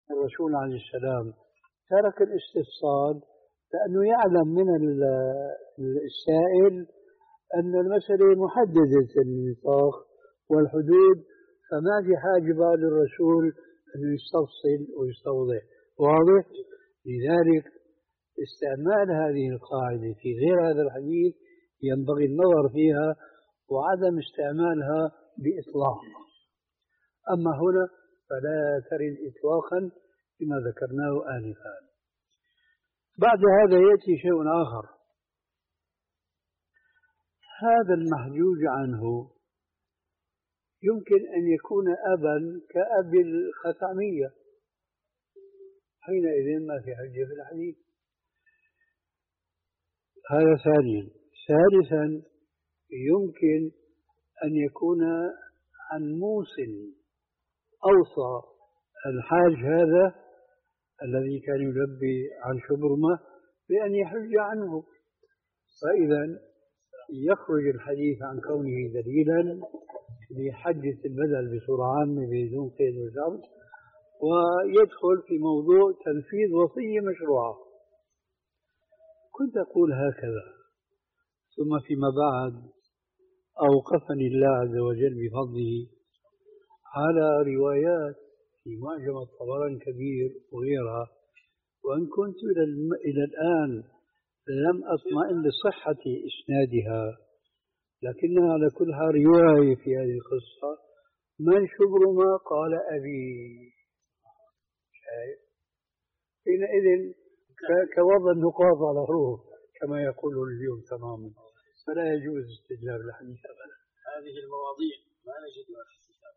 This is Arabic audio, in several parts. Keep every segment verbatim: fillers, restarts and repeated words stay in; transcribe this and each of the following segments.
الرسول عليه السلام ترك الاستفصال لأنه يعلم من السائل أن المسألة محددة النطاق والحدود، فما في حاجة بقى للرسول أنه يستفصل ويستوضح. واضح؟ لذلك استعمال هذه القاعدة في غير هذا الحديث ينبغي النظر فيها وعدم استعمالها بإطلاق. أما هنا فلا ترد إطلاقا كما ذكرناه آنفا. بعد هذا يأتي شيء آخر، هذا المحجوج عنه يمكن أن يكون أبا كأب الخثعمية، حينئذ ما في حجة في الحديث. هذا ثانيا. ثالثا يمكن أن يكون عن موسن أوصى الحاج هذا الذي كان يلبي عن شبرمة بأن يحج عنه، فإذا يخرج الحديث عن كونه دليلا لحجة البدل بصورة عامة بدون قيد وشرط، ويدخل في موضوع تنفيذ وصية مشروعة. كنت أقول هكذا، ثم فيما بعد أوقفني الله عز وجل بفضله على روايات في معجم الطبراني الكبير وغيرها، وإن كنت إلى, الم... إلى الآن لم أطمئن لصحة إسنادها، لكنها على كل حال رواية في هذه القصة. من شبرمة قال أبي، شايف؟ حينئذ كوضع النقاط على حروف كما يقول اليوم تماما، فلا يجوز استدلال الحديث أبدا. هذه المواضيع ما نجدها في الكتاب.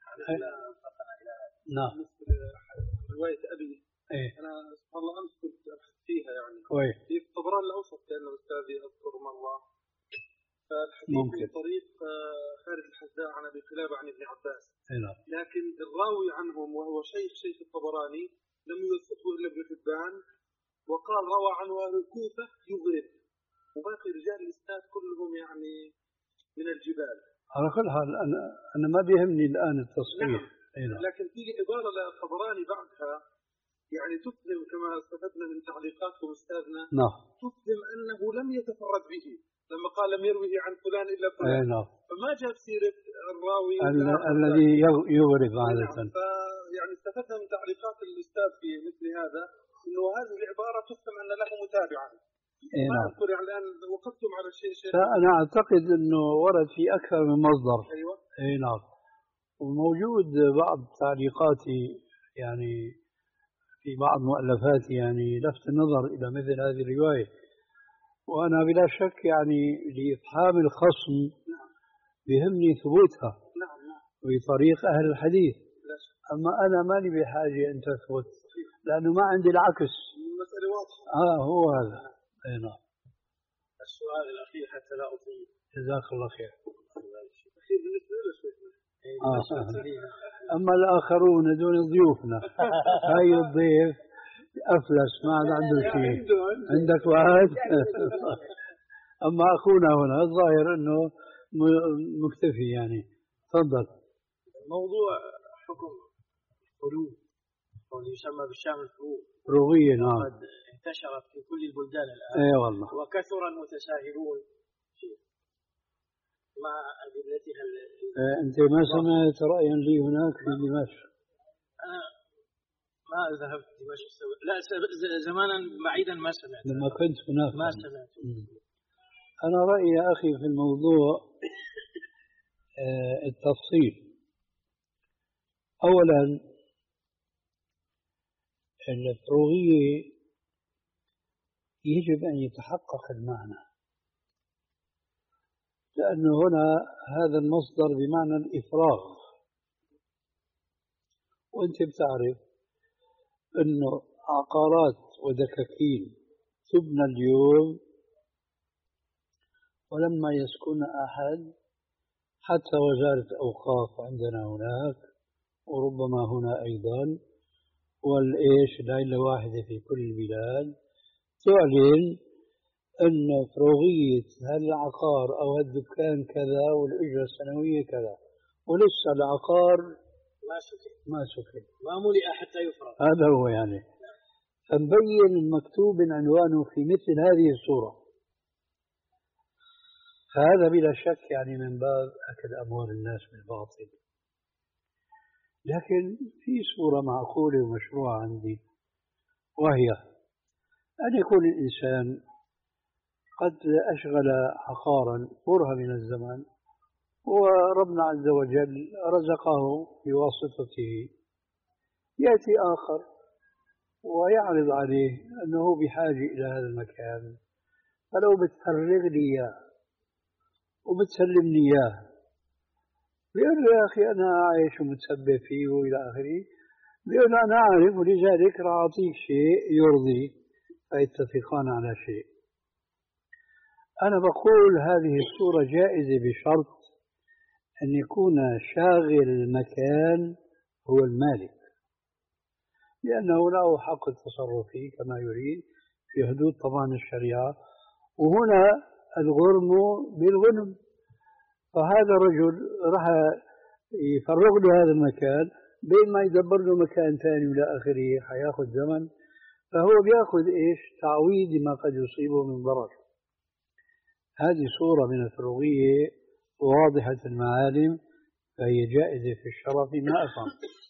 نعم. رواية أبي إيه؟ أنا سبحان الله أمس كنت أبحث فيها يعني. كويس. في الطبراني الأوسط كان أستاذي أذكر مرة، فالحديث ممكن. من طريق خالد الحذاء عن أبي قلابة عن ابن عباس. نعم. لكن الراوي عنهم وهو شيخ شيخ الطبراني لم يوثقه إلا ابن حبان، وقال روى عنه أهل الكوفة يغرب، وباقي رجال الإسناد كلهم يعني من الجبال. على كل حال أنا أنا ما بيهمني الآن التصحيح. نعم. لكن في عبارة للطبراني بعدها يعني تفهم كما استفدنا من تعليقاتكم أستاذنا. نعم. تفهم أنه لم يتفرد به لما قال لم يروه عن فلان إلا فلان. نعم. فما جاب سيرة الراوي الذي يغرب عادة. نعم. فيعني استفدنا من تعليقات الأستاذ في مثل هذا إنه هذه العبارة تفهم أن له متابعا. إيه نعم. أذكر يعني الآن وقفتم على الشيء شيء. فأنا أعتقد أنه ورد في أكثر من مصدر. أيوة. إيه نعم. وموجود بعض تعليقاتي يعني في بعض مؤلفاتي يعني لفت النظر إلى مثل هذه الرواية، وأنا بلا شك يعني لإفحام الخصم بهمني ثبوتها بطريق أهل الحديث. أما أنا مالي بحاجة أن تثبت لأنه ما عندي العكس. المسألة واضحة. آه هو هذا. أي نعم. السؤال الأخير حتى لا أطيل. جزاك الله خير. أخير بالنسبة له شيء. آه. أما الآخرون دون ضيوفنا هاي الضيف أفلس ما عاد عنده شيء. عندك وعد. أما أخونا هنا الظاهر أنه مكتفي يعني. تفضل. موضوع حكم الفروغ أو اللي يسمى بالشام الفروغ. فروغية نعم. قد انتشرت في كل البلدان الآن. أي والله. وكثر المتساهلون مع أدلتها. آه أنت ما سمعت رأيا لي هناك في دمشق؟ أنا ما ذهبت دمشق. لا زمانا بعيدا ما سمعت. لما كنت هناك ما سمعت. أنا رأيي يا أخي في الموضوع آه التفصيل. أولا الفروغية يجب أن يتحقق المعنى، لأنه هنا هذا المصدر بمعنى الإفراغ، وأنت بتعرف أنه عقارات ودكاكين تبنى اليوم ولما يسكن أحد، حتى وزارة أوقاف عندنا هناك وربما هنا أيضا، والإيش العيلة واحدة في كل البلاد تعلن أن فروغية هالعقار أو هالدكان كذا والأجرة السنوية كذا، ولسه العقار ما سكت ما سكت ما ملئ حتى يفرغ. هذا هو يعني. فنبين المكتوب عنوانه في مثل هذه الصورة. فهذا بلا شك يعني من باب أكل أموال الناس بالباطل. لكن في صورة معقولة ومشروعة عندي، وهي أن يكون الإنسان قد أشغل عقارا برهة من الزمن، وربنا عز وجل رزقه بواسطته، يأتي آخر ويعرض عليه أنه بحاجة إلى هذا المكان، فلو بتفرغ لي إياه وبتسلمني إياه، بيقول له يا أخي أنا عايش ومتسبب فيه وإلى آخره، بيقول له أنا عارف ولذلك راح أعطيك شيء يرضي، فيتفقان على شيء. أنا بقول هذه الصورة جائزة بشرط أن يكون شاغل المكان هو المالك، لأنه له حق التصرف فيه كما يريد في حدود طبعا الشريعة، وهنا الغرم بالغنم. فهذا الرجل راح يفرغ له هذا المكان بين ما يدبر له مكان ثاني وإلى آخره، حياخذ زمن، فهو بياخذ إيش؟ تعويض ما قد يصيبه من ضرر. هذه صورة من الفروغية واضحة المعالم، فهي جائزة في الشرف ما أفهم.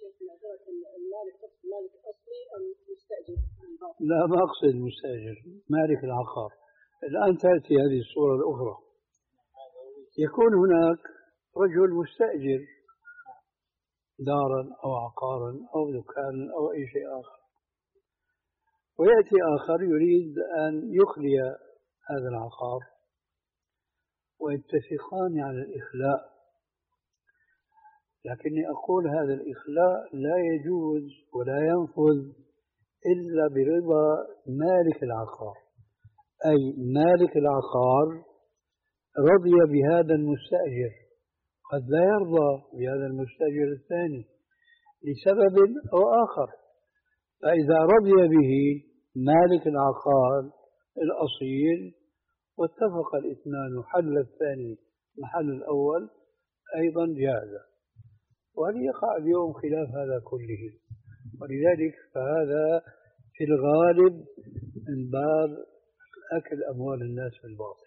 لا، ما أقصد المستأجر، مالك العقار. الآن تأتي هذه الصورة الأخرى، يكون هناك رجل مستأجر دارا أو عقارا أو دكانا أو أي شيء آخر، ويأتي آخر يريد أن يخلي هذا العقار، ويتفقان على الإخلاء. لكني أقول هذا الإخلاء لا يجوز ولا ينفذ إلا برضا مالك العقار، أي مالك العقار رضي بهذا المستأجر، قد لا يرضى بهذا المستأجر الثاني لسبب أو آخر. فإذا رضي به مالك العقار الأصيل واتفق الاثنان وحل الثاني محل الأول أيضا جاز. وهل يقع اليوم خلاف هذا كله؟ ولذلك فهذا في الغالب من باب أكل أموال الناس بالباطل.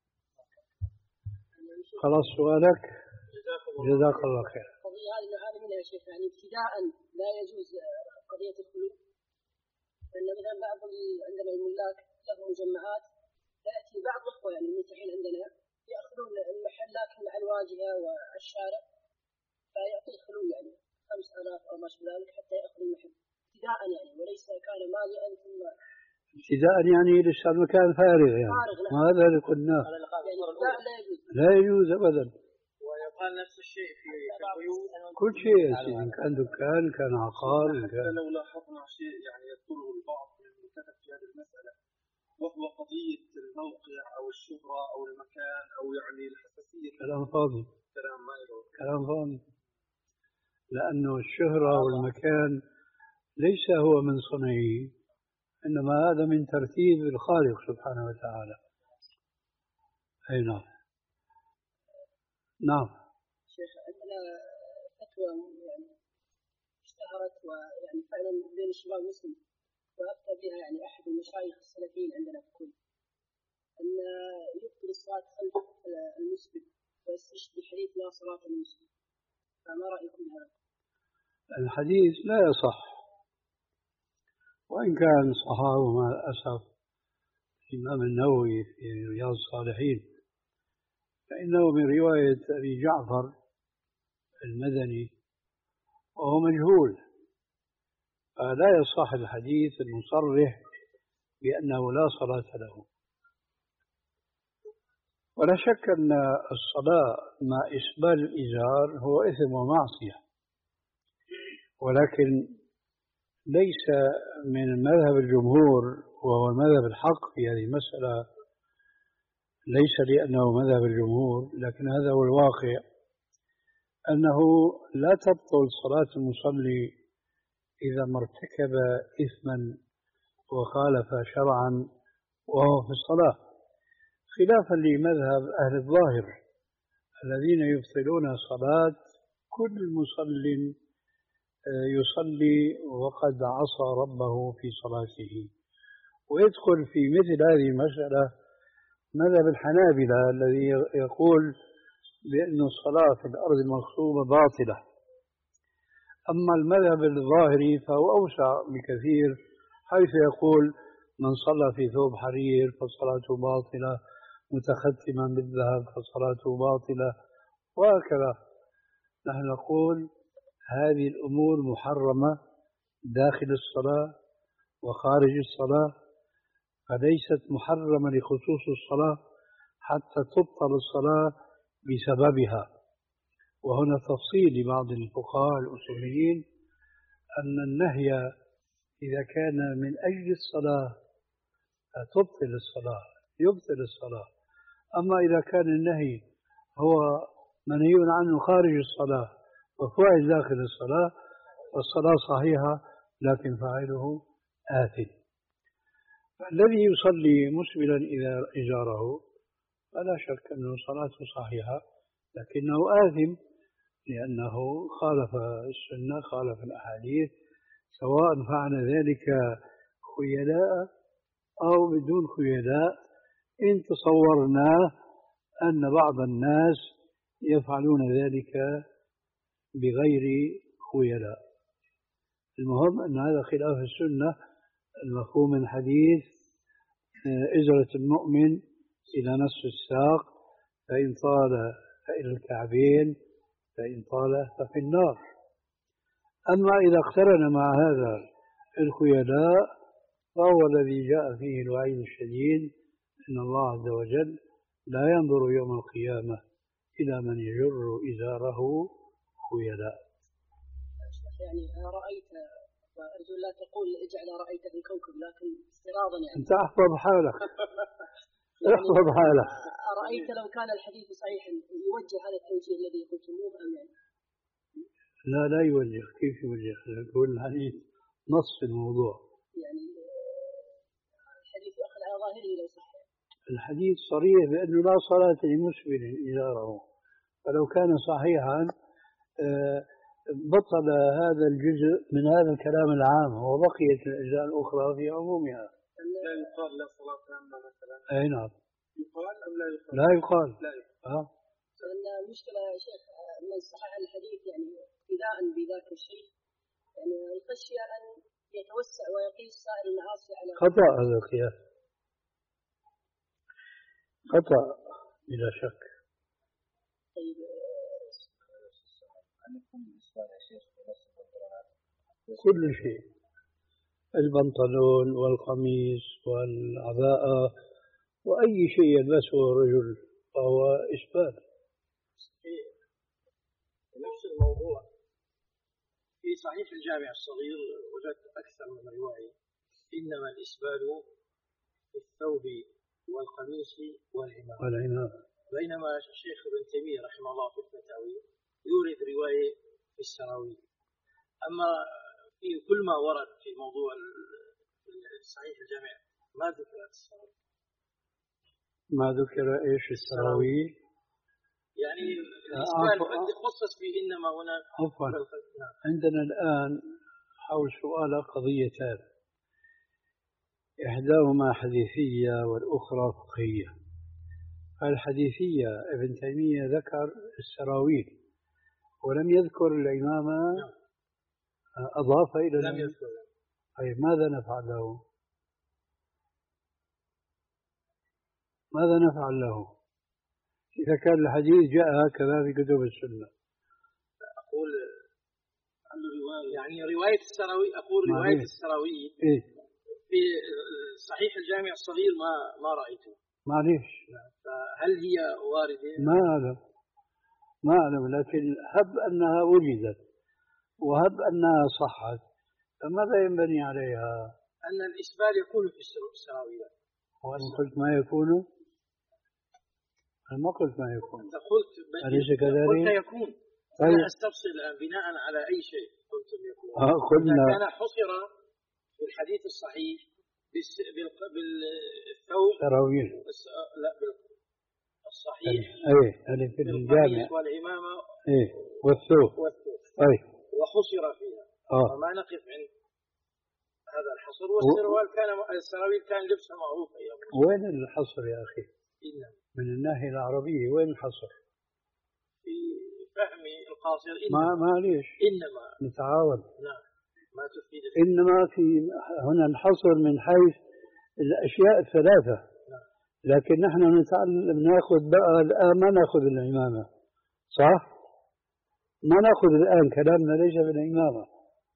خلاص سؤالك؟ جزاك الله خير. القضية هذه نعاني منها يا شيخ، يعني ابتداء لا يجوز قضية الخلود، لأن مثلا بعض عندنا الملاك لهم مجمعات، يأتي بعض الأخوة يعني المنتحين عندنا يأخذون المحل لكن على الواجهة والشارع، فيعطي الخلود يعني خمس آلاف أو ما شابه ذلك حتى يأخذ المحل ابتداء يعني، وليس كان مالئا ثم ابتداء يعني لسه المكان فارغ يعني فارغ. ما هذا اللي قلناه يعني لا يجوز لا يجوز أبدا. ويقال نفس الشيء في البيوت كل شيء إن كان دكان كان عقار كان. لو لاحظنا شيء يعني يذكره البعض من كتب في هذه المسألة، وهو قضية الموقع أو الشهرة أو المكان أو يعني الحساسية. كلام فاضي، كلام ما له كلام فاضي، لأنه الشهرة والمكان ليس هو من صنعه، إنما هذا من ترتيب الخالق سبحانه وتعالى. أي نعم. نعم. شيخ عندنا فتوى يعني اشتهرت ويعني فعلا بين الشباب المسلم، وأفتى بها يعني أحد المشايخ السلفيين عندنا في الكل، أن يبطل الصلاة خلف المسلم ويستشهد بحديث لا صلاة للمسلم، فما رأيكم بهذا؟ الحديث لا يصح، وإن كان صححه مع الأسف الإمام النووي في رياض الصالحين، فإنه من رواية أبي جعفر المدني وهو مجهول، فلا يصح الحديث المصرح بأنه لا صلاة له. ولا شك أن الصلاة مع إسبال الإزار هو إثم ومعصية، ولكن ليس من مذهب الجمهور وهو المذهب الحق في هذه المسألة، ليس لأنه مذهب الجمهور، لكن هذا هو الواقع، أنه لا تبطل صلاة المصلي إذا ما ارتكب إثما وخالف شرعا وهو في الصلاة، خلافا لمذهب أهل الظاهر الذين يبطلون صلاة كل مصل يصلي وقد عصى ربه في صلاته. ويدخل في مثل هذه المسألة مذهب الحنابلة الذي يقول بأن الصلاة في الأرض المغصوبة باطلة. أما المذهب الظاهري فهو أوسع بكثير، حيث يقول من صلى في ثوب حرير فصلاته باطلة، متختما بالذهب فصلاته باطلة، وهكذا. نحن نقول هذه الأمور محرمة داخل الصلاة وخارج الصلاة، فليست محرمة لخصوص الصلاة حتى تبطل الصلاة بسببها. وهنا تفصيل لبعض الفقهاء الأصوليين أن النهي إذا كان من أجل الصلاة تبطل الصلاة، يبطل الصلاة. أما إذا كان النهي هو منهي عنه خارج الصلاة وفعل داخل الصلاة فالصلاة صحيحة لكن فاعله آثم. فالذي يصلي مسبلا إذا إزاره فلا شك أنه صلاته صحيحة لكنه آثم، لأنه خالف السنة، خالف الأحاديث، سواء فعل ذلك خيلاء أو بدون خيلاء، إن تصورنا أن بعض الناس يفعلون ذلك بغير خيلاء. المهم أن هذا خلاف السنة المفهوم من حديث إزرة المؤمن إلى نصف الساق، فإن طال فإلى الكعبين، فإن طال ففي النار. أما إذا اقترن مع هذا الخيلاء فهو الذي جاء فيه الوعيد الشديد إن الله عز وجل لا ينظر يوم القيامة إلى من يجر إزاره خيلاء. يعني رأيت، وأرجو لا تقول اجعل رأيت في الكوكب، لكن استراضا يعني أنت أحفظ حالك. احفظ حالك. أرأيت لو كان الحديث صحيحا يوجه هذا التوجيه الذي قلتموه أم يعني؟ لا لا يوجه. كيف يوجه؟ يقول الحديث نص في الموضوع. يعني الحديث يأخذ على ظاهره لو صح. الحديث صريح بأنه لا صلاة لمسبل إزاره، فلو كان صحيحا بطل هذا الجزء من هذا الكلام العام وبقيت الأجزاء الأخرى في عمومها. لا يقال لا صلاة تامة مثلا. أي نعم. يقال أم لا يقال؟ لا يقال. لا يقال. آه. لأن المشكلة يا شيخ من صحح الحديث يعني ابتداء بذاك الشيء، يعني الخشية أن يتوسع ويقيس سائر المعاصي على خطأ. هذا القياس خطأ بلا شك. طيب كل شيء، البنطلون والقميص والعباءة وأي شيء يلبسه الرجل فهو إسبال. في نفس الموضوع في صحيح الجامع الصغير وجدت أكثر من رواية إنما الإسبال في الثوب والقميص والعمامة والعمامة، بينما الشيخ ابن تيمية رحمه الله في الفتاوي يورد رواية في السراويل. أما في كل ما ورد في موضوع صحيح الجامع ما ذكرت السراويل. ما ذكر إيش السراويل؟ يعني الإسبال قد يخصص في إنما هنا. عفوا، عندنا الآن حول سؤال قضيتان، إحداهما حديثية والأخرى فقهية. الحديثية ابن تيمية ذكر السراويل ولم يذكر العمامة، أضاف إلى لم يذكر. طيب ماذا نفعل له؟ ماذا نفعل له إذا كان الحديث جاء هكذا في كتب السنة؟ أقول عنده رواية، يعني رواية السراوي، أقول رواية السراوي إيه؟ في صحيح الجامع الصغير ما ما رأيته. معليش، فهل هي واردة؟ ما أعلم ما أعلم لكن هب أنها وجدت وهب أنها صحت فماذا ينبني عليها؟ أن الإسبال يكون في السراويل. وأنا قلت ما يكون؟ أنا ما قلت ما يكون. أنت قلت أليس كذلك؟ قلت يكون. طيب. أنا أستفصل الآن بناء على أي شيء قلتم يكون. آه قلنا. إذا كان حصر في الحديث الصحيح بالثوب سراويل. لا بالصحيح. أي يعني في الجامع. والعمامة. إيه والثوب. والثوب. أي. وحصر فيها. آه. وما نقف عند هذا الحصر. والسروال كان السراويل كان لبسها معروف أيام. وين الحصر يا أخي؟ إنما من الناحية العربية وين الحصر؟ في فهمي القاصر ما إنما معليش إنما نتعاون. لا ما تفيد. إنما في هنا الحصر من حيث الأشياء الثلاثة، لكن نحن نتعلم ناخذ بقى الآن ما ناخذ العمامة، صح؟ ما ناخذ الآن كلامنا ليس بالعمامة،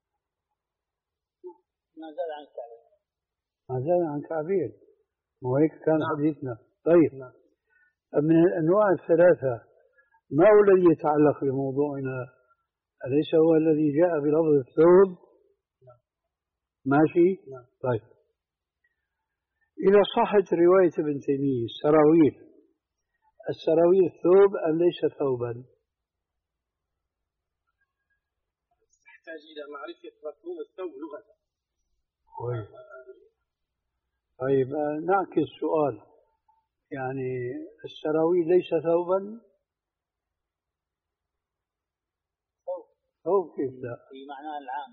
ما زال عن كعبين. ما زال عن كعبين، وهيك كان نعم. حديثنا. طيب نعم. من الأنواع الثلاثة ما هو الذي يتعلق بموضوعنا؟ أليس هو الذي جاء بلفظ الثوب؟ نعم. ماشي؟ نعم. طيب إذا صحت رواية ابن تيمية السراويل، السراويل ثوب أم ليس ثوبا؟ تحتاج إلى معرفة مفهوم الثوب لغة. طيب, طيب نعكس السؤال، يعني السراويل ليس ثوبا؟ ثوب. ثوب كيف لا؟ في معناه العام.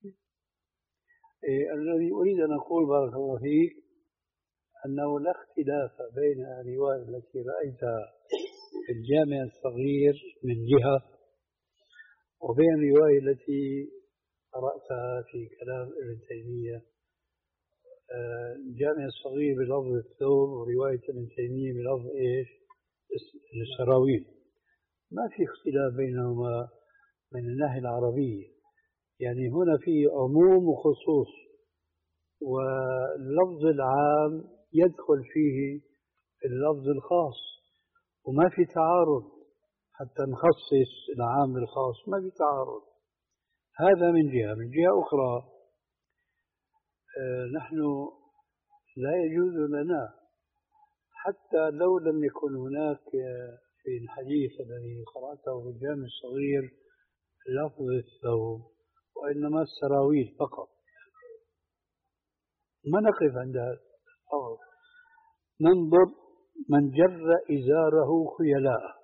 إيه الذي أريد أن أقول بارك الله فيك أنه لا اختلاف بين الرواية التي رأيتها في الجامع الصغير من جهة وبين الرواية التي قرأتها في كلام ابن تيمية. الجامع الصغير بلفظ الثوب ورواية ابن تيمية بلفظ إيش؟ السراويل. ما في اختلاف بينهما من الناحية العربية، يعني هنا في عموم وخصوص، واللفظ العام يدخل فيه اللفظ الخاص، وما في تعارض حتى نخصص العام بالخاص، ما في تعارض. هذا من جهة. من جهة أخرى نحن لا يجوز لنا حتى لو لم يكن هناك في الحديث الذي قرأته في الجامع الصغير لفظ الثوب وإنما السراويل فقط، ما نقف عند هذا الأمر، ننظر من جر إزاره خيلاء.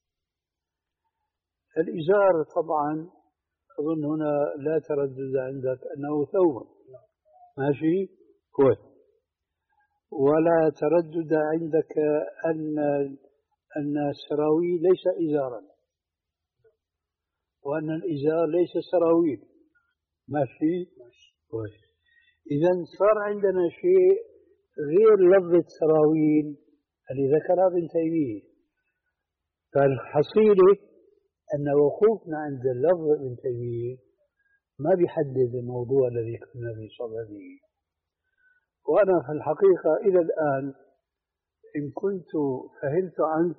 الإزار طبعا أظن هنا لا تردد عندك أنه ثوب، ماشي كويس، ولا تردد عندك أن أن السراويل ليس إزارا وأن الإزار ليس سراويل، ماشي كويس. إذا صار عندنا شيء غير لفظة سراويل اللي ذكرها ابن تيمية. فالحصيلة أن وقوفنا عند اللفظ ابن تيمية ما بيحدد الموضوع الذي كنا بصدده. وأنا في الحقيقة إلى الآن إن كنت فهمت عنك،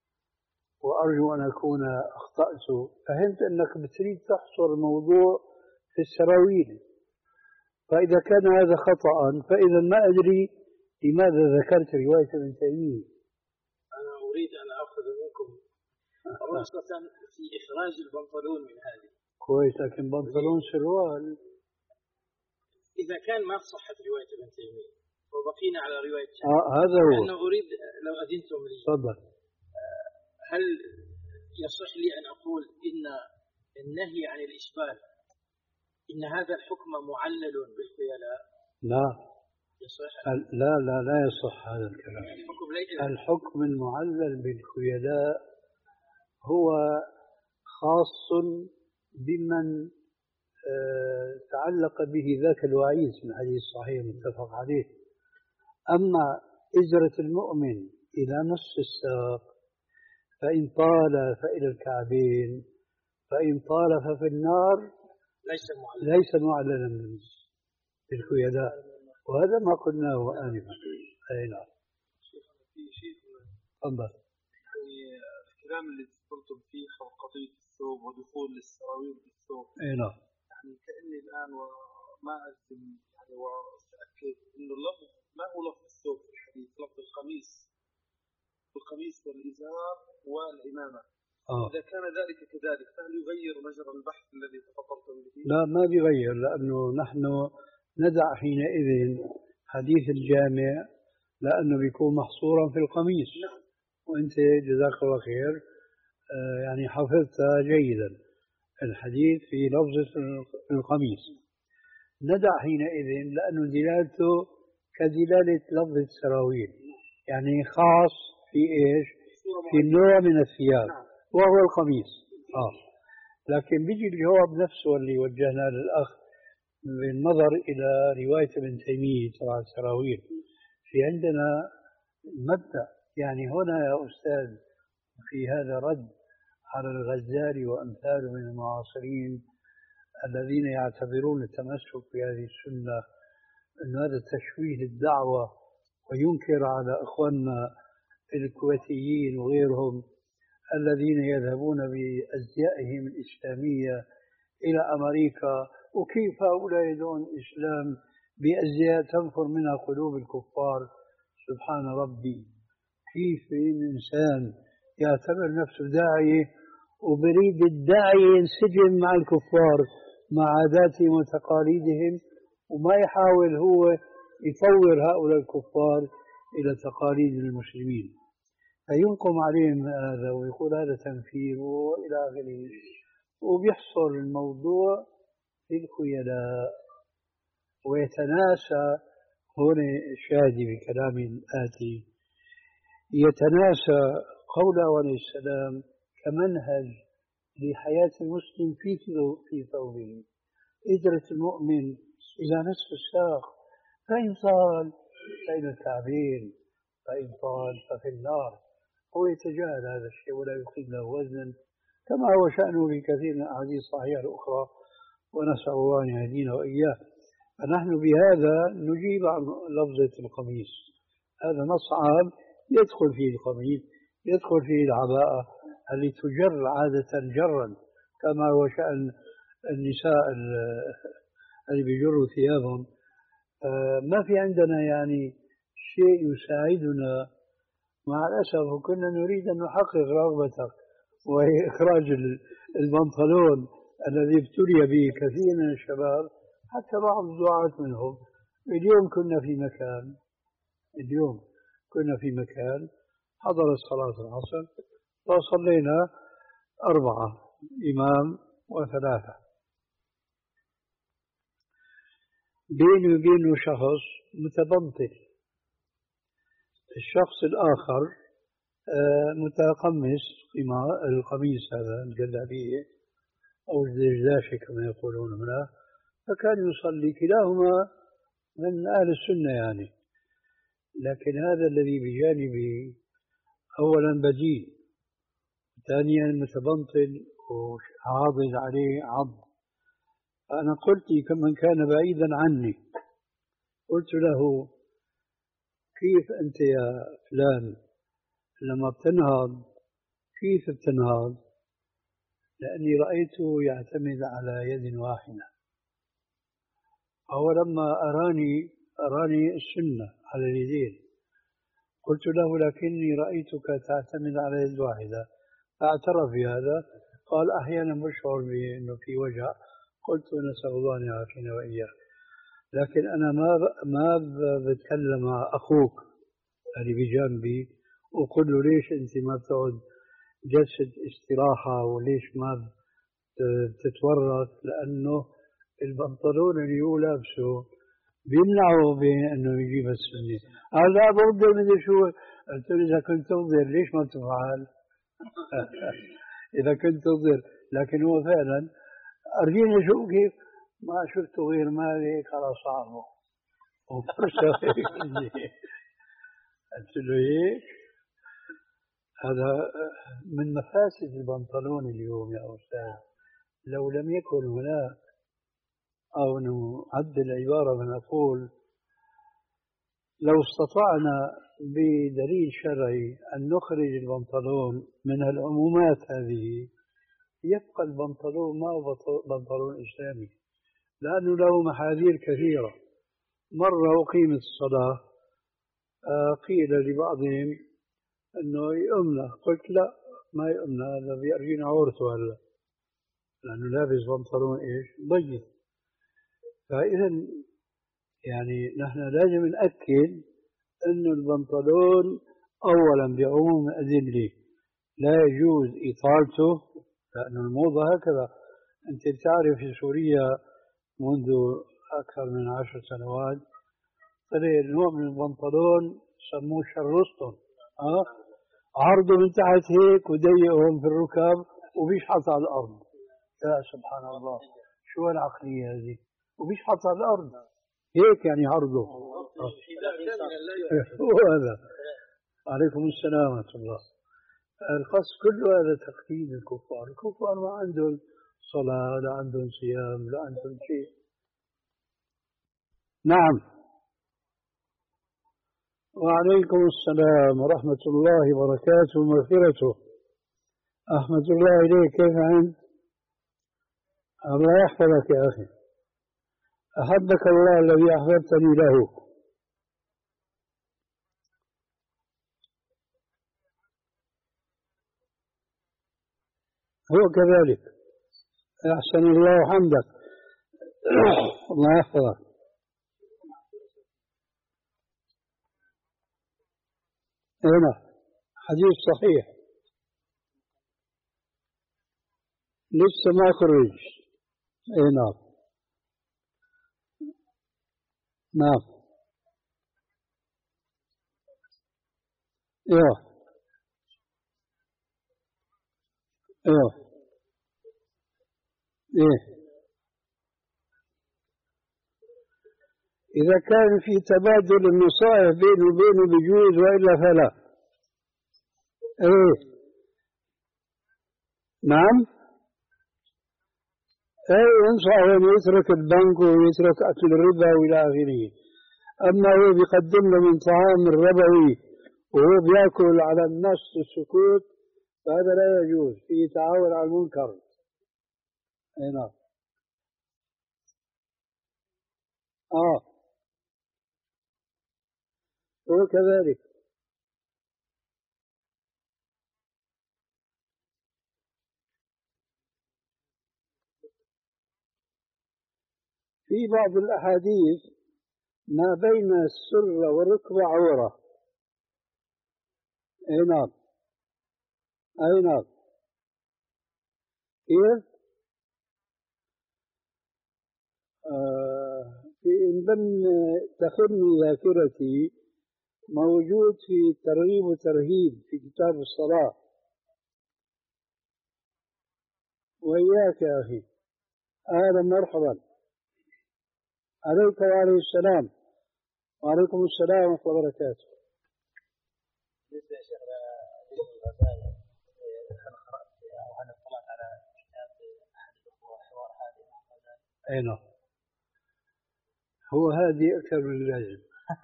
وأرجو أن أكون أخطأت، فهمت أنك بتريد تحصر الموضوع في السراويل، فإذا كان هذا خطأ فإذا ما أدري لماذا ذكرت رواية ابن تيمية. أنا أريد أن أخذ منكم رخصة في إخراج البنطلون من هذه. كويس، لكن بنطلون سروال. إذا كان ما صحت رواية ابن تيمية وبقينا على رواية شيخ آه هذا هو. أنا أريد لو أذنتم لي. تفضل. هل يصح لي أن أقول إن النهي عن الإشبال إن هذا الحكم معلل بالخيلاء؟ لا يصح؟ لا لا لا يصح هذا الكلام. الحكم, الحكم المعلل بالخيلاء هو خاص بمن آه تعلق به ذاك الوعيد من الحديث الصحيح المتفق عليه. أما إزرة المؤمن إلى نصف الساق فإن طال فإلى الكعبين فإن طال ففي النار ليس معللا ليس معللا بالخيلاء، وهذا ما قلناه آنفا. أي نعم. في شيء تفضل. يعني الكلام اللي قلتم فيه حول قضية الثوب ودخول السراويل بالثوب. أي نعم. يعني كأني الآن وما أجزم يعني وأتأكد إنه اللفظ ما هو لفظ الثوب في الحديث، لفظ القميص، القميص والإزار والعمامة. آه. إذا كان ذلك كذلك فهل يغير مجرى البحث الذي تفضلتم به؟ لا ما بيغير، لأنه نحن ندع حينئذ حديث الجامع لأنه بيكون محصورا في القميص. نعم. وأنت جزاك الله خير آه يعني حفظتها جيدا. الحديث في لفظة القميص. ندع حينئذ لأن دلالته كدلالة لفظ السراويل، يعني خاص في إيش؟ في النوع من الثياب وهو القميص. آه. لكن بيجي الجواب نفسه اللي وجهنا للأخ بالنظر إلى رواية ابن تيمية تبع السراويل. في عندنا مبدأ، يعني هنا يا أستاذ في هذا رد على الغزالي وأمثاله من المعاصرين الذين يعتبرون التمسك بهذه السنة أن هذا تشويه للدعوة، وينكر على إخواننا الكويتيين وغيرهم الذين يذهبون بأزيائهم الإسلامية إلى أمريكا، وكيف هؤلاء يدعون الإسلام بأزياء تنفر منها قلوب الكفار. سبحان ربي، كيف إنسان يعتبر نفسه داعية وبريد الداعية ينسجم مع الكفار مع عاداتهم وتقاليدهم، وما يحاول هو يطور هؤلاء الكفار إلى تقاليد المسلمين، فينقم عليهم هذا ويقول هذا تنفير وإلى آخره، وبيحصل الموضوع في الخيلاء ويتناسى. هنا شاهدي بكلام الآتي، يتناسى قوله عليه السلام كمنهج لحياة المسلم في في ثوبه، إدرة المؤمن إلى نصف الساق، فإن طال فإلى الكعبين، فإن طال ففي النار. هو يتجاهل هذا الشيء ولا يقيم له وزنا، كما هو شأنه في كثير من الأحاديث الصحيحة الأخرى، ونسأل الله أن يهدينا وإياه. فنحن بهذا نجيب عن لفظة القميص، هذا نص عام يدخل فيه القميص، يدخل فيه العباءة اللي تجر عادة جرا، كما هو شأن النساء اللي بيجروا ثيابهم. ما في عندنا يعني شيء يساعدنا، مع الأسف، وكنا نريد أن نحقق رغبتك وهي إخراج البنطلون الذي ابتلي به كثير من الشباب، حتى بعض الدعاة منهم. اليوم كنا في مكان اليوم كنا في مكان حضرت صلاة العصر فصلينا أربعة، إمام وثلاثة، بيني وبينه شخص متبنطل، الشخص الآخر متقمص القميص هذا الجلابية أو الدشداشة كما يقولون هنا، فكان يصلي، كلاهما من أهل السنة يعني. لكن هذا الذي بجانبي أولا بدين، ثانيا متبنطل وعاضد عليه عض. فأنا قلت كمن كان بعيدا عني، قلت له كيف أنت يا فلان لما بتنهض كيف بتنهض؟ لأني رأيته يعتمد على يد واحدة. أو لما أراني أراني السنة على اليدين، قلت له لكني رأيتك تعتمد على يد واحدة، فاعترف بهذا، قال أحيانا بشعر بأنه في وجع. قلت نسأل الله أن يعافينا وإياه. لكن أنا ما ما بتكلم مع أخوك اللي بجانبي وقل له ليش أنت ما بتقعد جلسة استراحة، وليش ما بتتورط، لأنه البنطلون اللي هو لابسه بيمنعه بأنه يجيب السنة. قال لا بقدر مدري شو. قلت له إذا كنت تنظر ليش ما تفعل؟ إذا كنت تنظر. لكن هو فعلا أرجيني شو كيف ما شفته غير مالك على صعبه وفرشة هيك. قلت له هيك. هذا من مفاسد البنطلون اليوم يا أستاذ. لو لم يكن هناك، أو نعدل العبارة ونقول لو استطعنا بدليل شرعي أن نخرج البنطلون من العمومات هذه، يبقى البنطلون ما هو بنطلون إسلامي، لأنه له محاذير كثيرة. مرة أقيمت الصلاة، قيل لبعضهم أنه يؤمن، قلت لا ما يؤمن، هذا بيأرجينا عورته هلا، لأنه لابس بنطلون إيش ضيق. فإذا يعني نحن لازم نأكد أن البنطلون أولا بعموم الأدلة لا يجوز إطالته، لأن الموضة هكذا أنت تعرف في سوريا منذ أكثر من عشر سنوات طلع نوع من البنطلون سموه شرستون، أه؟ عرضه من تحت هيك وضيقهم في الركب وبيشحط على الأرض. يا سبحان الله، شو العقلية هذه؟ وبيشحط على الأرض هيك يعني عرضه. هو هذا. عليكم السلام ورحمة الله. القصد كله هذا تقليد الكفار. الكفار ما عندهم صلاة، لا عندهم صيام، لا عندهم شيء. نعم. وعليكم السلام ورحمة الله وبركاته ومغفرته. أحمد الله إليك، كيف أنت؟ الله يحفظك يا أخي، أحبك الله الذي أحببتني له. هو كذلك. أحسن الله حمدك. الله يحفظك. هنا حديث صحيح لسه ما خرج. اي نعم. نعم. ايوه ايوه ايه. إذا كان في تبادل النصائح بينه وبينه بجوز، وإلا فلا. إيه نعم. إيه ينصح أن يترك البنك ويترك أكل الربا وإلى آخره. أما هو بيقدم له من طعام الربوي وهو بيأكل على النص السكوت، فهذا لا يجوز، فيه تعاون على المنكر. إيه نعم. آه هو كذلك. في بعض الأحاديث ما بين السرة والركبة عورة. أي نعم. أي نعم. كيف؟ آه في إن لم تخني ذاكرتي موجود في ترغيب وترهيب في كتاب الصلاة. وإياك يا أخي، أهلا مرحبا. عليك وعليه السلام. وعليكم السلام ورحمة الله وبركاته. بالنسبة يا شيخ للغزالي، هل قرأت أو هل اطلعت على كتاب أحد الأخوة حوار هادي مع الغزالي؟ أي نعم. هو هادي أكثر من اللازم.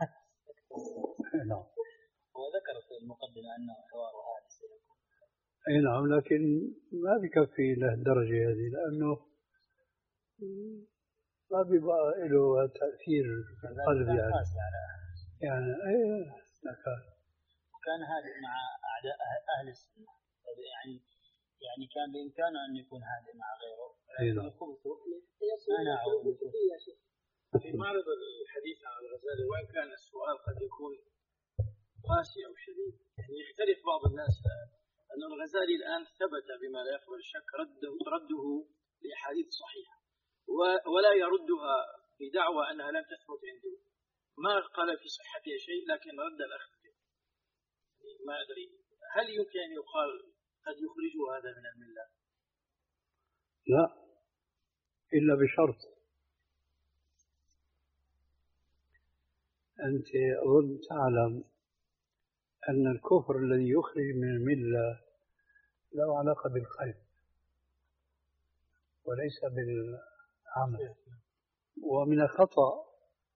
نعم. هو ذكر في المقدمة أنه حوار هادي سيكون. أي نعم، لكن ما بكفي له الدرجة هذه، لأنه ما بيبقى له تأثير في القلب يعني. يعني ايه نكال. وكان هادئ مع أعداء أهل السنة، يعني يعني كان بإمكانه أن يكون هادئ مع غيره. أيوة. في معرض الحديث عن الغزالي، وإن كان السؤال قد يكون قاسي أو شديد، يعني يختلف بعض الناس أن الغزالي الآن ثبت بما لا يقبل الشك رده رده لأحاديث صحيحة، ولا يردها بدعوى أنها لم تثبت عنده. ما قال في صحتها شيء، لكن رد الأخذ. ما أدري هل يمكن أن يقال قد يخرجه هذا من الملة؟ لا، إلا بشرط. أنت أظن تعلم أن الكفر الذي يخرج من الملة له علاقة بالقلب وليس بالعمل. ومن الخطأ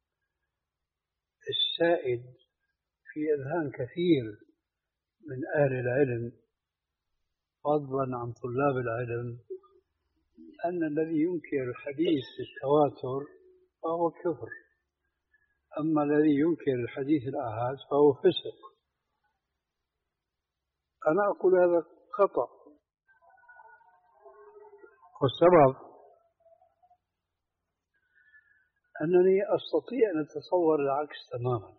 السائد في أذهان كثير من أهل العلم فضلا عن طلاب العلم أن الذي ينكر الحديث بالتواتر فهو كفر، أما الذي ينكر الحديث الآحاد فهو فسق. أنا أقول هذا خطأ، والسبب أنني أستطيع أن أتصور العكس تماما.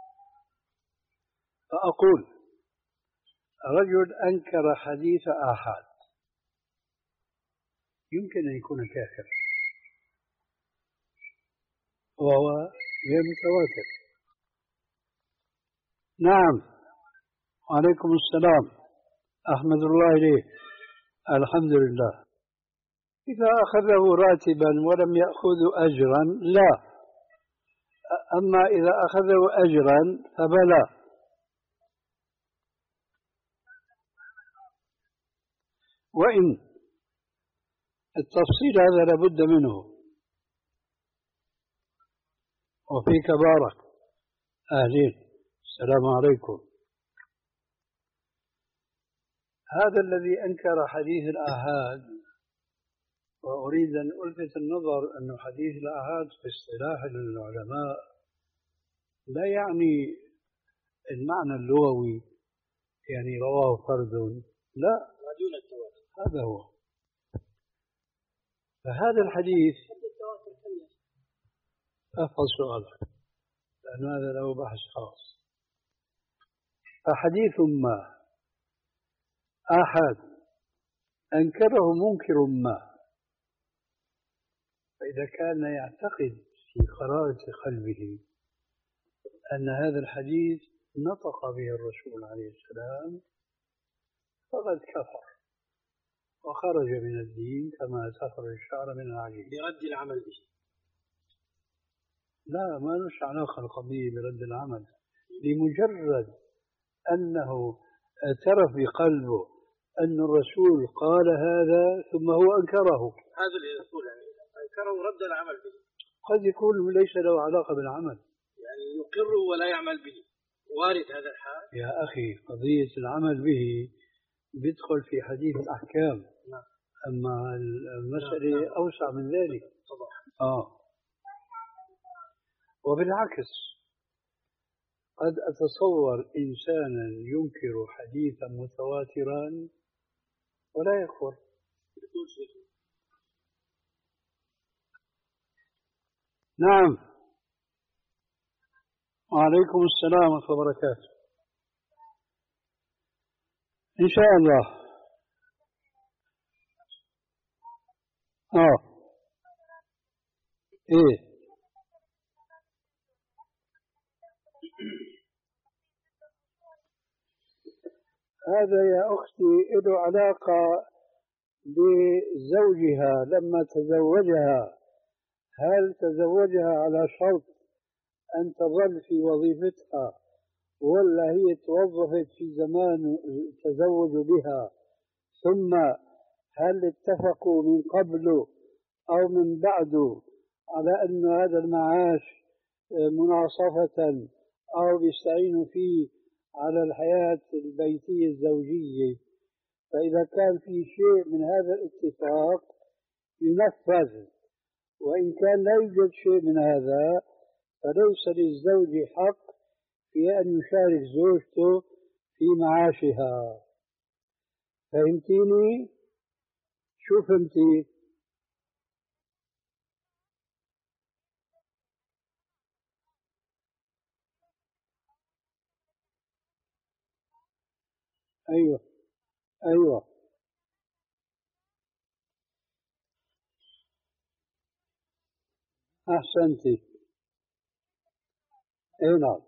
فأقول رجل أنكر حديث آحاد يمكن أن يكون كافر، وهو غير متواتر. نعم. وعليكم السلام. أحمد الله إليه. الحمد لله. إذا أخذه راتبا ولم يأخذ أجرا لا، أما إذا أخذه أجرا فبلى. وإن التفصيل هذا لابد منه. وفيك بارك. أهلين. السلام عليكم. هذا الذي أنكر حديث الآحاد، وأريد أن ألفت النظر أن حديث الآحاد في اصطلاح العلماء لا يعني المعنى اللغوي، يعني رواه فرد، لا، هذا هو. فهذا الحديث أفضل سؤالك، لأن هذا له بحث خاص. فحديث ما آحاد أنكره منكر ما، فإذا كان يعتقد في قرارة قلبه أن هذا الحديث نطق به الرسول عليه السلام فقد كفر وخرج من الدين كما تخرج الشعر من العجين. برد العمل به. لا، ما لش علاقة القضية برد العمل، لمجرد أنه اعترف بقلبه أن الرسول قال هذا ثم هو أنكره. هذا اللي يقول يعني أنكره رد العمل به. قد يكون ليس له علاقة بالعمل، يعني يقر ولا يعمل به، وارد هذا الحال. يا أخي قضية العمل به بيدخل في حديث الأحكام. نعم. أما المسألة نعم. نعم. أوسع من ذلك. طبعا. آه. وبالعكس قد أتصور إنسانا ينكر حديثا متواترا ولا يكفر. نعم. وعليكم السلام ورحمة الله وبركاته. إن شاء الله. آه. إيه. هذا يا أختي له علاقة بزوجها لما تزوجها، هل تزوجها على شرط أن تظل في وظيفتها ولا هي توظفت في زمان التزوج بها، ثم هل اتفقوا من قبل أو من بعد على أن هذا المعاش مناصفة أو بيستعينوا فيه على الحياة البيتية الزوجية. فإذا كان في شيء من هذا الاتفاق ينفذ، وإن كان لا يوجد شيء من هذا فليس للزوج حق في أن يشارك زوجته في معاشها. فهمتيني؟ شو فهمتي؟ أيوة أيوة أحسنتي. أي نعم.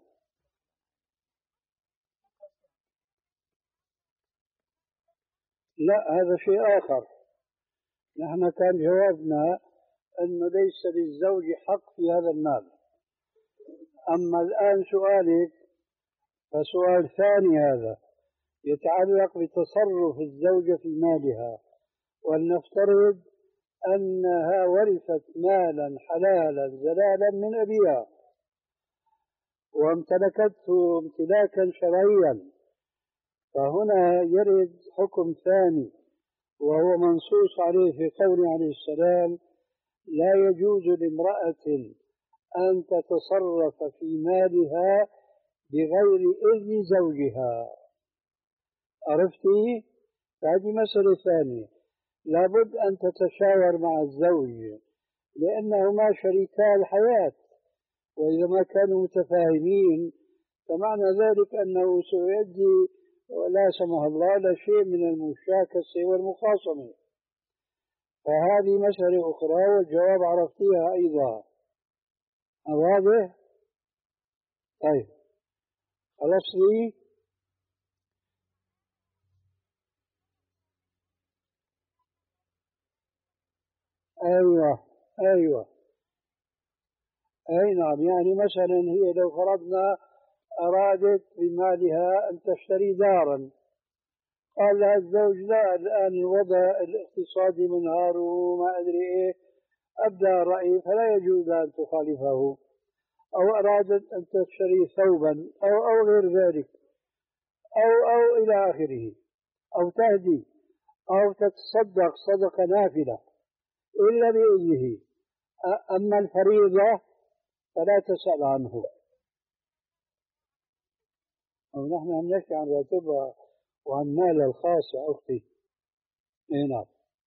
لا، هذا شيء آخر. نحن كان جوابنا أنه ليس للزوج حق في هذا المال. أما الآن سؤالك فسؤال ثاني، هذا يتعلق بتصرف الزوجة في مالها. ولنفترض أنها ورثت مالا حلالا زلالا من أبيها وامتلكته امتلاكا شرعيا، فهنا يرد حكم ثاني وهو منصوص عليه في قوله عليه السلام: لا يجوز لامرأة أن تتصرف في مالها بغير إذن زوجها. عرفتي؟ هذه مسألة ثانية، لابد أن تتشاور مع الزوج لأنهما شريكا الحياة، وإذا ما كانوا متفاهمين فمعنى ذلك أنه سيؤدي لا سمح الله إلى شيء من المشاكسة والمخاصمة. فهذه مسألة أخرى والجواب عرفتيها أيضا. واضح؟ طيب خلصتي؟ أيوة أيوة أي نعم. يعني مثلا هي لو فرضنا أرادت بمالها أن تشتري دارا، قال لها الزوج لا الآن الوضع الاقتصادي منهار وما أدري إيه، أبدى رأي فلا يجوز أن تخالفه. أو أرادت أن تشتري ثوبا أو أو غير ذلك أو أو إلى آخره، أو تهدي أو تتصدق صدقة نافلة إلا بإذنه. أما الفريضة فلا تسأل عنه. ونحن عم نحكي عن راتبها وعن مالها الخاص يا أختي. إيه نعم.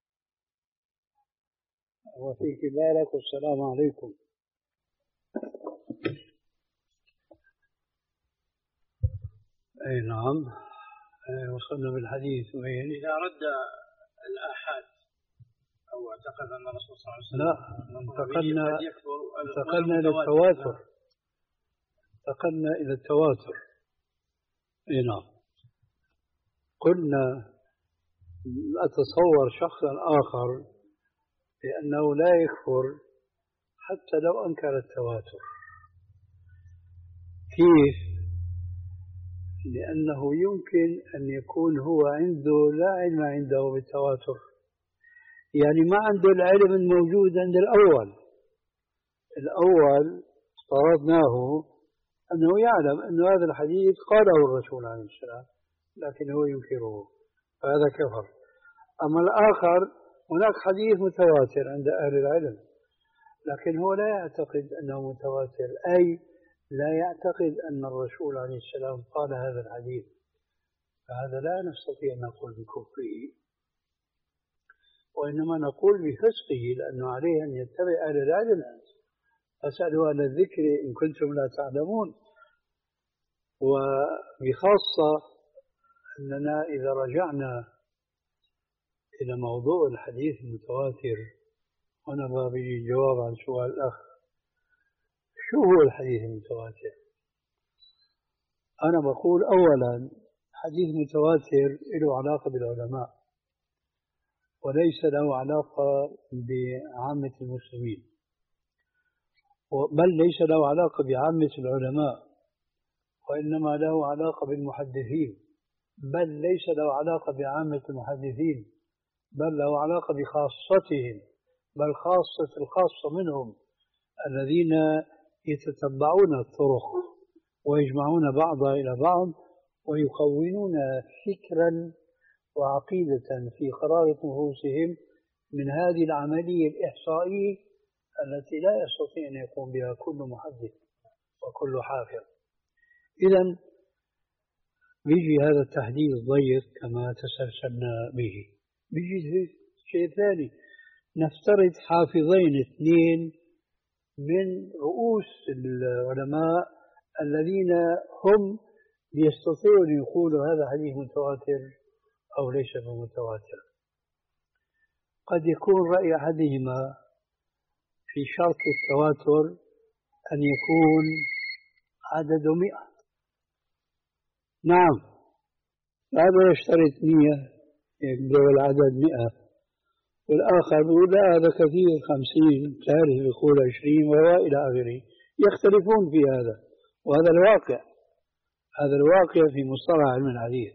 وفيك بارك والسلام عليكم. أي نعم. وصلنا بالحديث وين؟ إذا رد الآحاد أو اعتقد أن الرسول صلى الله عليه وسلم لا، انتقلنا انتقلنا إلى التواتر. انتقلنا إلى التواتر. أي نعم. قلنا أتصور شخصا آخر بأنه لا يكفر حتى لو أنكر التواتر. كيف؟ لأنه يمكن أن يكون هو عنده لا علم عنده بالتواتر، يعني ما عنده العلم الموجود عند الأول. الأول افترضناه أنه يعلم أن هذا الحديث قاله الرسول عليه السلام لكن هو ينكره، فهذا كفر. أما الآخر هناك حديث متواتر عند أهل العلم لكن هو لا يعتقد أنه متواتر، أي لا يعتقد أن الرسول عليه السلام قال هذا الحديث، فهذا لا نستطيع أن نقول بكفره، وإنما نقول بفسقه، لأنه عليه أن يتبع أهل العلم. فاسألوا أهل الذكر إن كنتم لا تعلمون. وبخاصة أننا إذا رجعنا إلى موضوع الحديث المتواتر، هنا باب الجواب عن سؤال الأخ، شو هو الحديث المتواتر؟ أنا بقول أولا حديث متواتر له علاقة بالعلماء وليس له علاقة بعامة المسلمين، بل ليس له علاقة بعامة العلماء، وإنما له علاقة بالمحدثين، بل ليس له علاقة بعامة المحدثين، بل له علاقة بخاصتهم، بل خاصة الخاصة منهم الذين يتتبعون الطرق ويجمعون بعضها إلى بعض ويكونون فكرا وعقيدة في قرارة نفوسهم من هذه العملية الإحصائية التي لا يستطيع أن يقوم بها كل محدث وكل حافظ. إذن بيجي هذا التحديد الضيق كما تسلسلنا به. بيجي شيء ثاني، نفترض حافظين اثنين من رؤوس العلماء الذين هم يستطيعون أن يقولوا هذا حديث متواتر أو ليس بمتواتر. قد يكون رأي أحدهما في شرط التواتر أن يكون عدد مئة، نعم هذا يشترط مئة يقدر العدد مئة، والآخر يقول لا هذا كثير خمسين، ثالث يقول عشرين وإلى آخره. يختلفون في هذا، وهذا الواقع، هذا الواقع في مصطلح علم الحديث.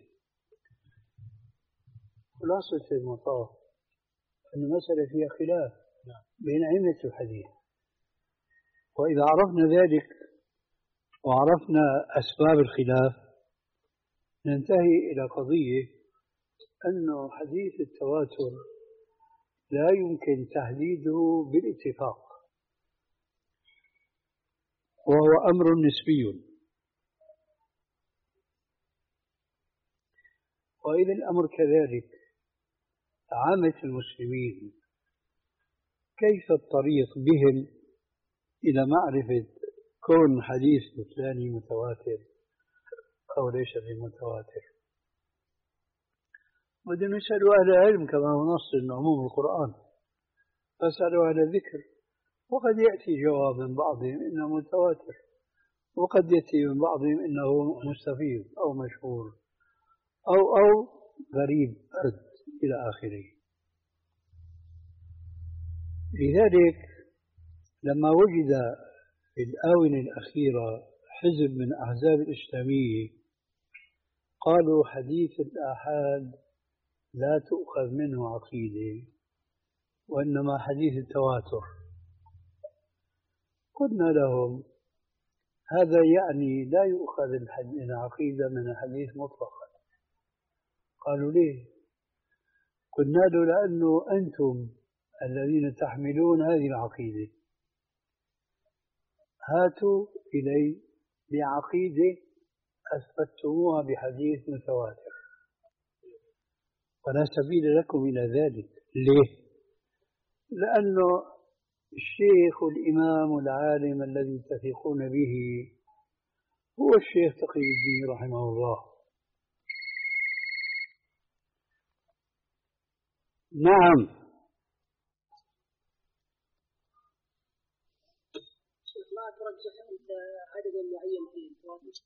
خلاصة المطاف أن المسألة فيها خلاف بين أئمة الحديث، وإذا عرفنا ذلك وعرفنا أسباب الخلاف ننتهي إلى قضية أنه حديث التواتر لا يمكن تحديده بالاتفاق، وهو أمر نسبي. وإذا الأمر كذلك عامة المسلمين كيف الطريق بهم إلى معرفة كون حديث الفلاني متواتر أو ليس بمتواتر؟ بدهم يسألوا أهل العلم كما هو نص من عموم القرآن. فاسألوا أهل الذكر. وقد يأتي جواب من بعضهم إنه متواتر، وقد يأتي من بعضهم إنه مستفيض أو مشهور أو أو غريب إلى آخره. لذلك لما وجد في الآونة الأخيرة حزب من أحزاب الإسلامية قالوا حديث الآحاد لا تؤخذ منه عقيدة وإنما حديث التواتر، قلنا لهم هذا يعني لا يؤخذ العقيدة من الحديث مطلقا. قالوا ليه؟ قلنا له لأنه أنتم الذين تحملون هذه العقيدة، هاتوا إلي بعقيدة أثبتموها بحديث متواتر ولا سبيل لكم إلى ذلك. ليه؟ لأنه الشيخ الإمام العالم الذي تثقون به هو الشيخ تقي الدين رحمه الله. نعم. ما ترجح أنت عدد معين في التواتر؟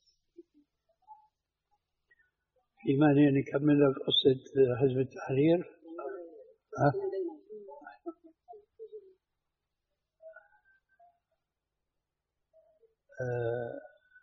في مانع نكمل لك قصة حزب التحرير؟ ها؟ آه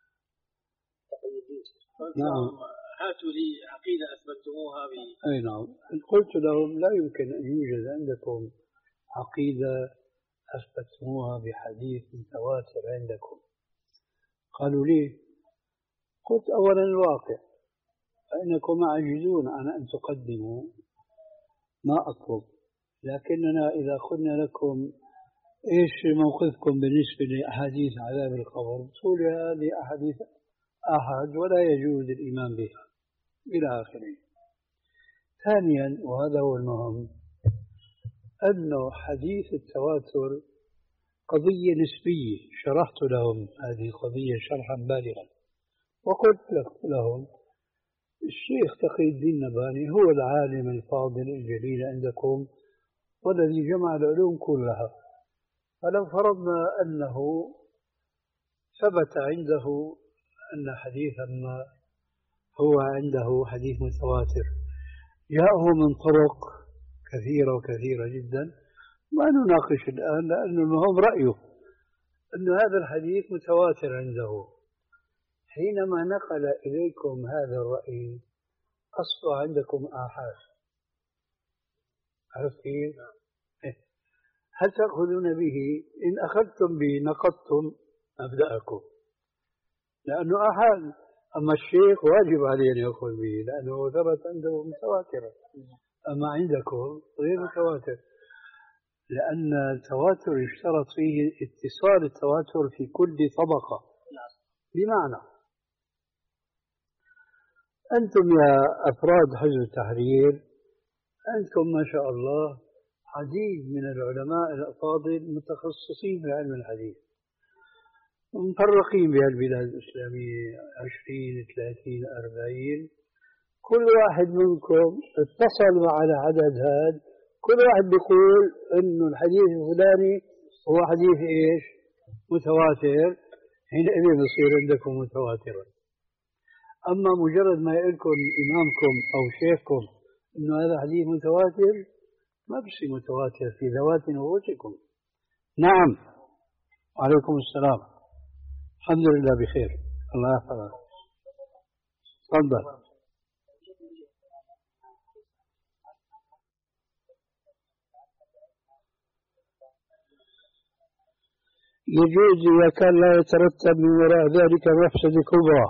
نعم. هاتوا لي عقيدة أثبتموها ب أي نعم. قلت لهم لا يمكن أن يوجد عندكم عقيدة أثبتموها بحديث متواتر عندكم. قالوا لي؟ قلت أولا الواقع، فإنكم عاجزون عن أن تقدموا ما أطلب، لكننا إذا قلنا لكم إيش موقفكم بالنسبة لأحاديث عذاب القبر تقول هذه أحاديث أحد ولا يجوز الإيمان بها إلى آخره. ثانيا وهذا هو المهم، أنه حديث التواتر قضية نسبية. شرحت لهم هذه القضية شرحا بالغا وقلت لهم الشيخ تقي الدين النبهاني هو العالم الفاضل الجليل عندكم والذي جمع العلوم كلها، فلو فرضنا أنه ثبت عنده أن حديثا ما هو عنده حديث متواتر جاءه من طرق كثيرة وكثيرة جدا، ما نناقش الآن لأنه المهم رأيه أن هذا الحديث متواتر عنده. حينما نقل إليكم هذا الرأي أصبح عندكم آحاد. عرفت كيف؟ هل تأخذون به؟ إن أخذتم به نقضتم مبدأكم، لأنه أحد. أما الشيخ واجب عليه أن يأخذ به لأنه ثبت عنده متواترا، أما عندكم غير متواتر، لأن التواتر يشترط فيه اتصال التواتر في كل طبقة. بمعنى أنتم يا أفراد حزب التحرير أنتم ما شاء الله عديد من العلماء الأفاضل متخصصين في علم الحديث مفرقين بهالبلاد الإسلامية عشرين ثلاثين أربعين، كل واحد منكم اتصل مع العدد هذا، كل واحد بيقول إنه الحديث الفلاني هو حديث إيش؟ متواتر، حينئذ بصير عندكم متواترا. أما مجرد ما يقولكم إمامكم أو شيخكم إنه هذا حديث متواتر ما بصير متواتر في ذوات نفوسكم. نعم. وعليكم السلام. الحمد لله بخير، الله يحفظك. تفضل. يجوز إذا كان لا يترتب من وراء ذلك مفسدة كبرى.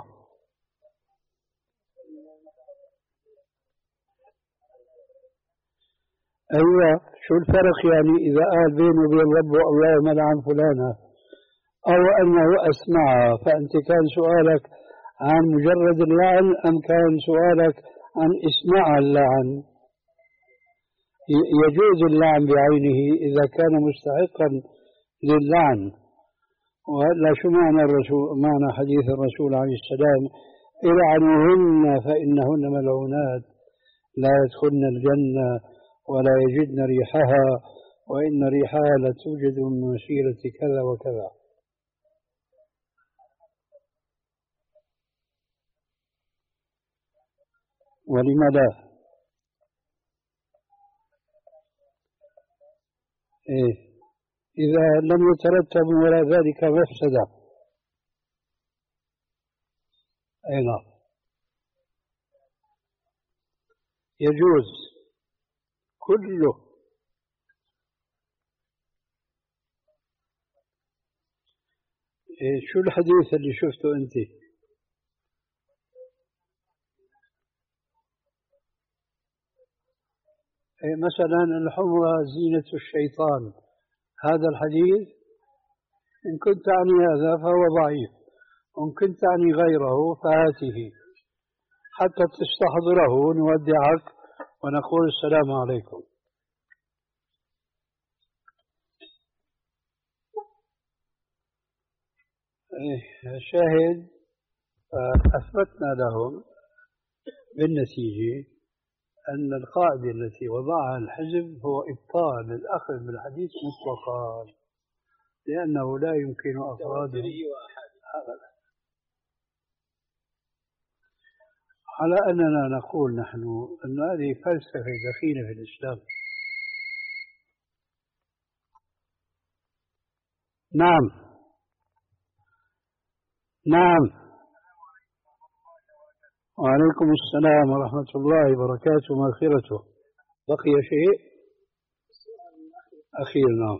أيوة، شو الفرق يعني إذا قال بينه وبين ربه اللهم لعن فلانا أو أنه أسمعها، فأنت كان سؤالك عن مجرد اللعن أم كان سؤالك عن إسماع اللعن؟ يجوز اللعن بعينه إذا كان مستحقا للعن. وهلا شو معنى الرسول، معنى حديث الرسول عليه السلام العنوهن فإنهن ملعونات لا يدخلن الجنة ولا يجدن ريحها وإن ريحها لتوجد من مسيرة كذا وكذا. ولم لا؟ إيه؟ إذا لم يترتب ولا ذلك مفسدة. أي نعم، يجوز كله. إيه شو الحديث اللي شفته أنت؟ إيه مثلا الحمرة زينة الشيطان، هذا الحديث إن كنت تعني هذا فهو ضعيف، وإن كنت تعني غيره فهاته حتى تستحضره نودعك ونقول السلام عليكم. شاهد، أثبتنا لهم بالنتيجة أن القاعدة التي وضعها الحزب هو إبطال الأخذ بالحديث مطلقا، لأنه لا يمكن أفراده أبدا. على أننا نقول نحن أن هذه فلسفة دخيلة في الإسلام. نعم نعم. وعليكم السلام ورحمة الله وبركاته ومغفرته. بقي شيء أخير؟ نعم.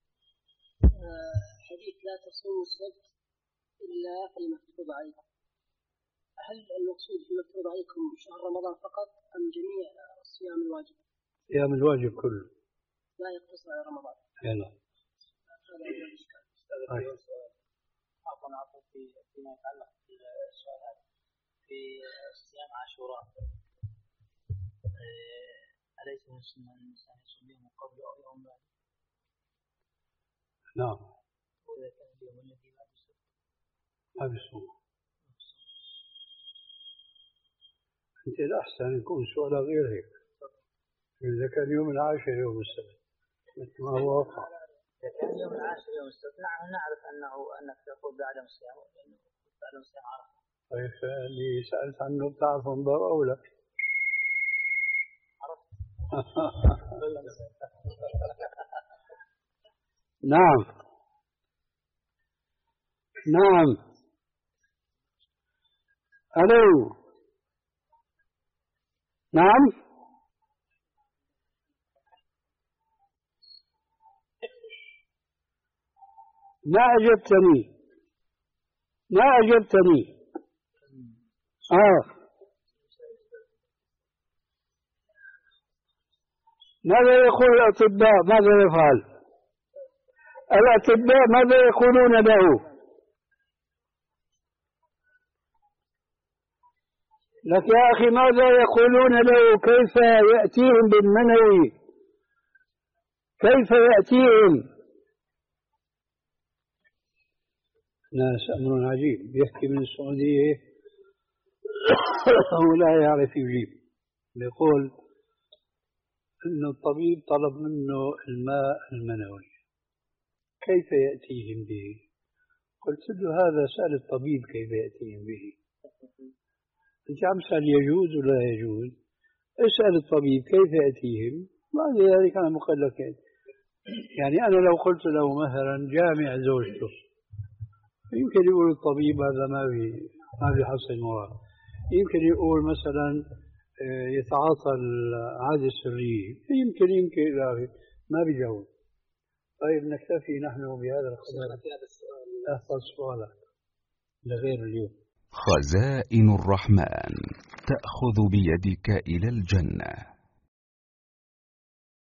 حديث لا تصوموا السبت إلا فيما مكتوب عليكم، هل المقصود في مكتوب عليكم شهر رمضان فقط أم جميع الصيام الواجب؟ صيام الواجب كله، لا يقتصر على رمضان. لا. هذا هو الإشكال. عفوا عفوا فيما يتعلق بالسؤال هذا في صيام عاشوراء، أليس من السنة أن الإنسان يصوم يوم قبل أو يوم بعد؟ نعم. وإذا كان اليوم الذي بعد السبت ما بيصوم. أنت الأحسن يكون سؤال غير هيك. إذا كان يوم العاشر يوم السبت مثل ما هو وقع. إذا كان يوم العاشر يوم السبت نحن نعرف أنه أنك تقول بعدم الصيام، لأنه بعدم الصيام عرفة. طيب اللي سألت عنه بتعرفه من باب أولى. نعم نعم. ألو نعم. ما أجبتني ما أجبتني آه ماذا يقول الأطباء؟ ماذا يفعل الأطباء؟ ماذا يقولون له؟ لك يا أخي ماذا يقولون له؟ كيف يأتيهم بالمنوي؟ كيف يأتيهم؟ ناس أمر عجيب، يحكي من السعودية ولا يعرف يجيب. يقول أن الطبيب طلب منه الماء المنوي، كيف يأتيهم به؟ قلت له هذا سأل الطبيب كيف يأتيهم به. أنت عم تسأل يجوز ولا يجوز؟ اسأل الطبيب كيف يأتيهم، بعد ذلك أنا مقلق. يعني أنا لو قلت له مثلا جامع زوجته، يمكن يقول الطبيب هذا ما في ما في حصل مراد. يمكن يقول مثلا يتعاطى العادة السرية، يمكن يمكن إلى ما بيجاوب. طيب نكتفي نحن بهذا القدر. أحفظ سؤالك لغير اليوم. خزائن الرحمن تأخذ بيدك إلى الجنة.